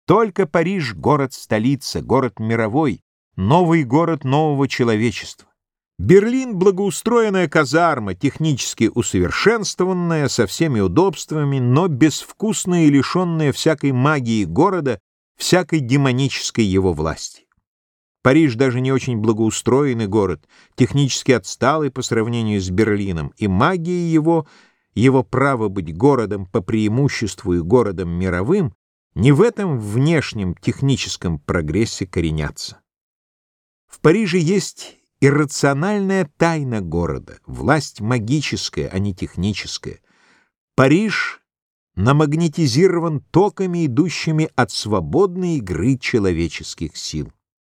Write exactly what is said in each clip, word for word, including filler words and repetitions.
Только Париж — город-столица, город мировой, новый город нового человечества. Берлин — благоустроенная казарма, технически усовершенствованная, со всеми удобствами, но безвкусная и лишенная всякой магии города, всякой демонической его власти. Париж даже не очень благоустроенный город, технически отсталый по сравнению с Берлином, и магия его, его право быть городом по преимуществу и городом мировым, не в этом внешнем техническом прогрессе коренятся. В Париже есть иррациональная тайна города, власть магическая, а не техническая. Париж намагнетизирован токами, идущими от свободной игры человеческих сил.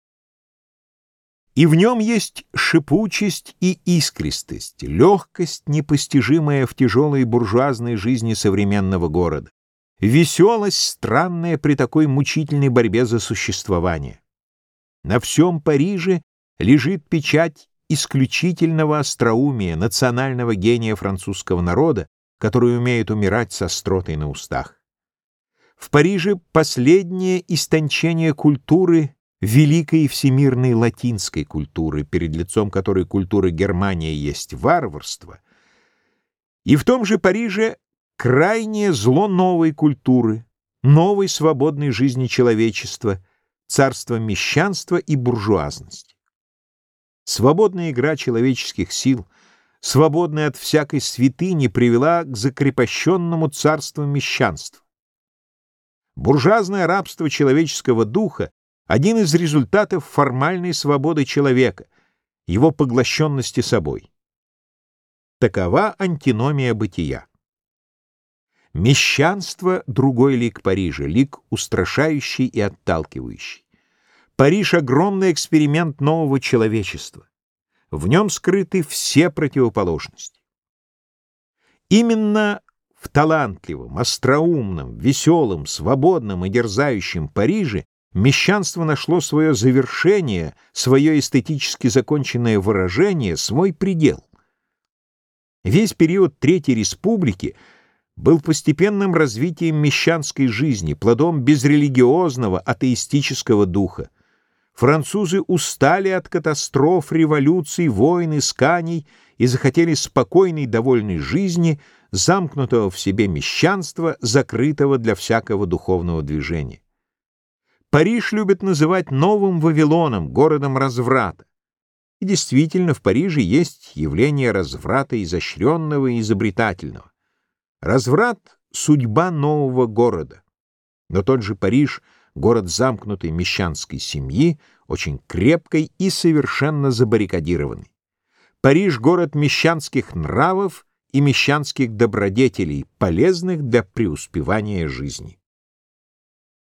И в нем есть шипучесть и искристость, легкость, непостижимая в тяжелой буржуазной жизни современного города, веселость, странная при такой мучительной борьбе за существование. На всем Париже лежит печать исключительного остроумия, национального гения французского народа, который умеет умирать с остротой на устах. В Париже последнее истончение культуры, великой и всемирной латинской культуры, перед лицом которой культура Германии есть варварство, и в том же Париже крайнее зло новой культуры, новой свободной жизни человечества, царство мещанства и буржуазности. Свободная игра человеческих сил, свободная от всякой святыни, привела к закрепощенному царству мещанства. Буржуазное рабство человеческого духа — один из результатов формальной свободы человека, его поглощенности собой. Такова антиномия бытия. Мещанство — другой лик Парижа, лик устрашающий и отталкивающий. Париж — огромный эксперимент нового человечества. В нем скрыты все противоположности. Именно в талантливом, остроумном, веселом, свободном и дерзающем Париже мещанство нашло свое завершение, свое эстетически законченное выражение, свой предел. Весь период Третьей Республики был постепенным развитием мещанской жизни, плодом безрелигиозного, атеистического духа. Французы устали от катастроф, революций, войн, исканий и захотели спокойной, довольной жизни, замкнутого в себе мещанства, закрытого для всякого духовного движения. Париж любят называть новым Вавилоном, городом разврата. И действительно, в Париже есть явление разврата изощренного и изобретательного. Разврат — судьба нового города. Но тот же Париж — город замкнутой мещанской семьи, очень крепкой и совершенно забаррикадированный. Париж — город мещанских нравов и мещанских добродетелей, полезных для преуспевания жизни.